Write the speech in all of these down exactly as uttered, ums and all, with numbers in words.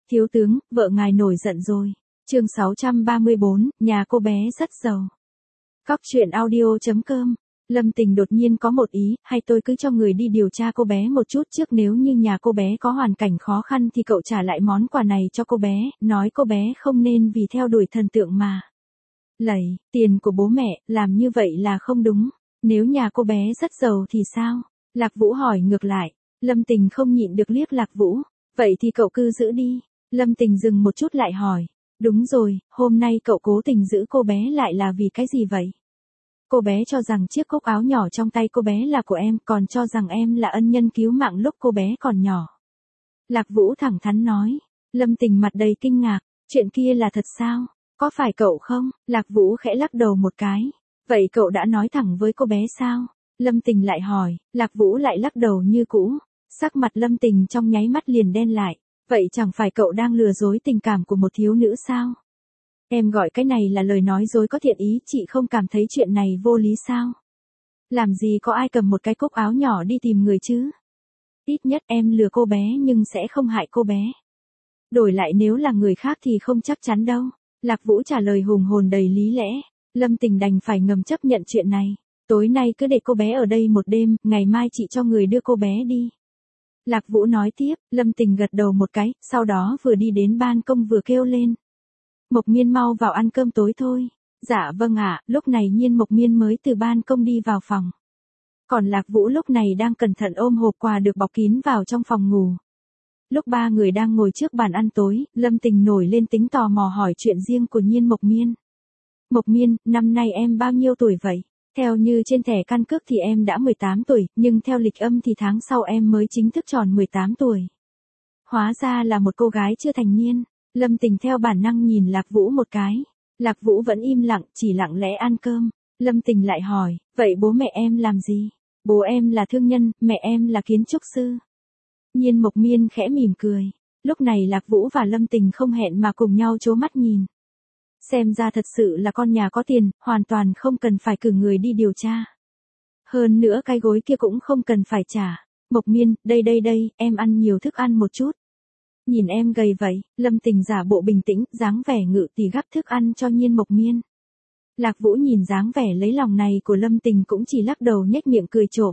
Thiếu tướng, vợ ngài nổi giận rồi. Chương sáu trăm ba mươi bốn, nhà cô bé rất giàu. Cóc truyện audio chấm com. Lâm Tình đột nhiên có một ý, hay tôi cứ cho người đi điều tra cô bé một chút trước, nếu như nhà cô bé có hoàn cảnh khó khăn thì cậu trả lại món quà này cho cô bé, nói cô bé không nên vì theo đuổi thần tượng mà lầy tiền của bố mẹ, làm như vậy là không đúng. Nếu nhà cô bé rất giàu thì sao? Lạc Vũ hỏi ngược lại. Lâm Tình không nhịn được liếc Lạc Vũ. Vậy thì cậu cứ giữ đi. Lâm Tình dừng một chút lại hỏi. Đúng rồi, hôm nay cậu cố tình giữ cô bé lại là vì cái gì vậy? Cô bé cho rằng chiếc cúc áo nhỏ trong tay cô bé là của em, còn cho rằng em là ân nhân cứu mạng lúc cô bé còn nhỏ. Lạc Vũ thẳng thắn nói. Lâm Tình mặt đầy kinh ngạc. Chuyện kia là thật sao? Có phải cậu không? Lạc Vũ khẽ lắc đầu một cái. Vậy cậu đã nói thẳng với cô bé sao? Lâm Tình lại hỏi. Lạc Vũ lại lắc đầu như cũ. Sắc mặt Lâm Tình trong nháy mắt liền đen lại. Vậy chẳng phải cậu đang lừa dối tình cảm của một thiếu nữ sao? Em gọi cái này là lời nói dối có thiện ý, chị không cảm thấy chuyện này vô lý sao? Làm gì có ai cầm một cái cúc áo nhỏ đi tìm người chứ? Ít nhất em lừa cô bé nhưng sẽ không hại cô bé. Đổi lại nếu là người khác thì không chắc chắn đâu. Lạc Vũ trả lời hùng hồn đầy lý lẽ. Lâm Tình đành phải ngầm chấp nhận chuyện này. Tối nay cứ để cô bé ở đây một đêm, ngày mai chị cho người đưa cô bé đi. Lạc Vũ nói tiếp. Lâm Tình gật đầu một cái, sau đó vừa đi đến ban công vừa kêu lên. Mộc Miên mau vào ăn cơm tối thôi. Dạ vâng ạ. Lúc này Nhiên Mộc Miên mới từ ban công đi vào phòng. Còn Lạc Vũ lúc này đang cẩn thận ôm hộp quà được bọc kín vào trong phòng ngủ. Lúc ba người đang ngồi trước bàn ăn tối, Lâm Tình nổi lên tính tò mò hỏi chuyện riêng của Nhiên Mộc Miên. Mộc Miên, năm nay em bao nhiêu tuổi vậy? Theo như trên thẻ căn cước thì em đã mười tám tuổi, nhưng theo lịch âm thì tháng sau em mới chính thức tròn mười tám tuổi. Hóa ra là một cô gái chưa thành niên. Lâm Tình theo bản năng nhìn Lạc Vũ một cái. Lạc Vũ vẫn im lặng, chỉ lặng lẽ ăn cơm. Lâm Tình lại hỏi, vậy bố mẹ em làm gì? Bố em là thương nhân, mẹ em là kiến trúc sư. Nhiên Mộc Miên khẽ mỉm cười. Lúc này Lạc Vũ và Lâm Tình không hẹn mà cùng nhau trố mắt nhìn. Xem ra thật sự là con nhà có tiền, hoàn toàn không cần phải cử người đi điều tra. Hơn nữa cái gối kia cũng không cần phải trả. Mộc Miên, đây đây đây, em ăn nhiều thức ăn một chút. Nhìn em gầy vậy, Lâm Tình giả bộ bình tĩnh, dáng vẻ ngự tỉ gắp thức ăn cho Nhiên Mộc Miên. Lạc Vũ nhìn dáng vẻ lấy lòng này của Lâm Tình cũng chỉ lắc đầu nhếch miệng cười trộm.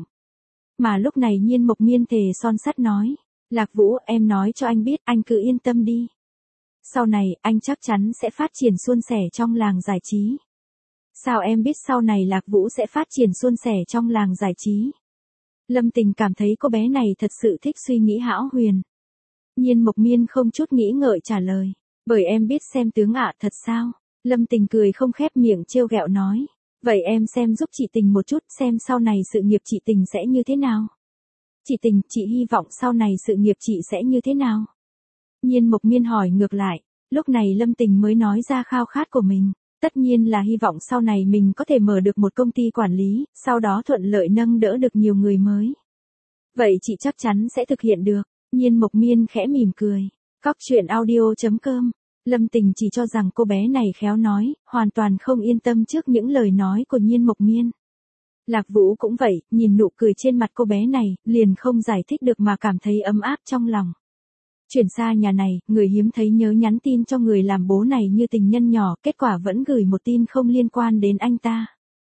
Mà lúc này Nhiên Mộc Miên thề son sắt nói. Lạc Vũ, em nói cho anh biết, anh cứ yên tâm đi. Sau này, anh chắc chắn sẽ phát triển suôn sẻ trong làng giải trí. Sao em biết sau này Lạc Vũ sẽ phát triển suôn sẻ trong làng giải trí? Lâm Tình cảm thấy cô bé này thật sự thích suy nghĩ hão huyền. Nhiên Mộc Miên không chút nghĩ ngợi trả lời. Bởi em biết xem tướng ạ. Thật sao? Lâm Tình cười không khép miệng trêu ghẹo nói. Vậy em xem giúp chị Tình một chút, xem sau này sự nghiệp chị Tình sẽ như thế nào? Chị Tình, chị hy vọng sau này sự nghiệp chị sẽ như thế nào? Nhiên Mộc Miên hỏi ngược lại. Lúc này Lâm Tình mới nói ra khao khát của mình. Tất nhiên là hy vọng sau này mình có thể mở được một công ty quản lý, sau đó thuận lợi nâng đỡ được nhiều người mới. Vậy chị chắc chắn sẽ thực hiện được. Nhiên Mộc Miên khẽ mỉm cười. Cóc truyện audio chấm com. Lâm Tình chỉ cho rằng cô bé này khéo nói, hoàn toàn không yên tâm trước những lời nói của Nhiên Mộc Miên. Lạc Vũ cũng vậy, nhìn nụ cười trên mặt cô bé này, liền không giải thích được mà cảm thấy ấm áp trong lòng. Chuyển xa nhà này, người hiếm thấy nhớ nhắn tin cho người làm bố này như tình nhân nhỏ, kết quả vẫn gửi một tin không liên quan đến anh ta.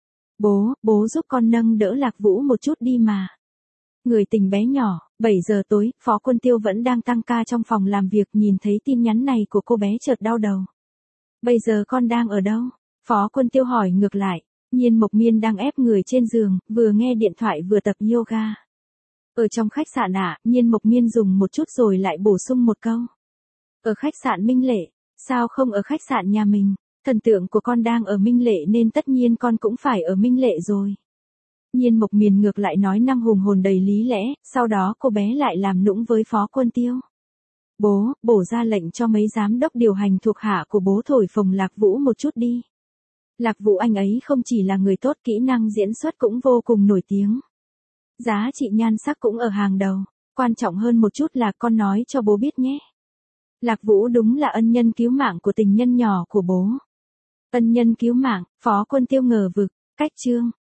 Bố, bố giúp con nâng đỡ Lạc Vũ một chút đi mà. Người tình bé nhỏ. bảy giờ tối, Phó Quân Tiêu vẫn đang tăng ca trong phòng làm việc, nhìn thấy tin nhắn này của cô bé chợt đau đầu. Bây giờ con đang ở đâu? Phó Quân Tiêu hỏi ngược lại. Nhiên Mộc Miên đang ép người trên giường, vừa nghe điện thoại vừa tập yoga. Ở trong khách sạn ạ. À, Nhiên Mộc Miên dùng một chút rồi lại bổ sung một câu. Ở khách sạn Minh Lệ. Sao không ở khách sạn nhà mình? Thần tượng của con đang ở Minh Lệ nên tất nhiên con cũng phải ở Minh Lệ rồi. Nhiên Mộc Miên ngược lại nói năng hùng hồn đầy lý lẽ, sau đó cô bé lại làm nũng với Phó Quân Tiêu. Bố, bổ ra lệnh cho mấy giám đốc điều hành thuộc hạ của bố thổi phồng Lạc Vũ một chút đi. Lạc Vũ anh ấy không chỉ là người tốt, kỹ năng diễn xuất cũng vô cùng nổi tiếng. Giá trị nhan sắc cũng ở hàng đầu, quan trọng hơn một chút là con nói cho bố biết nhé. Lạc Vũ đúng là ân nhân cứu mạng của tình nhân nhỏ của bố. Ân nhân cứu mạng, Phó Quân Tiêu ngờ vực, cách chương.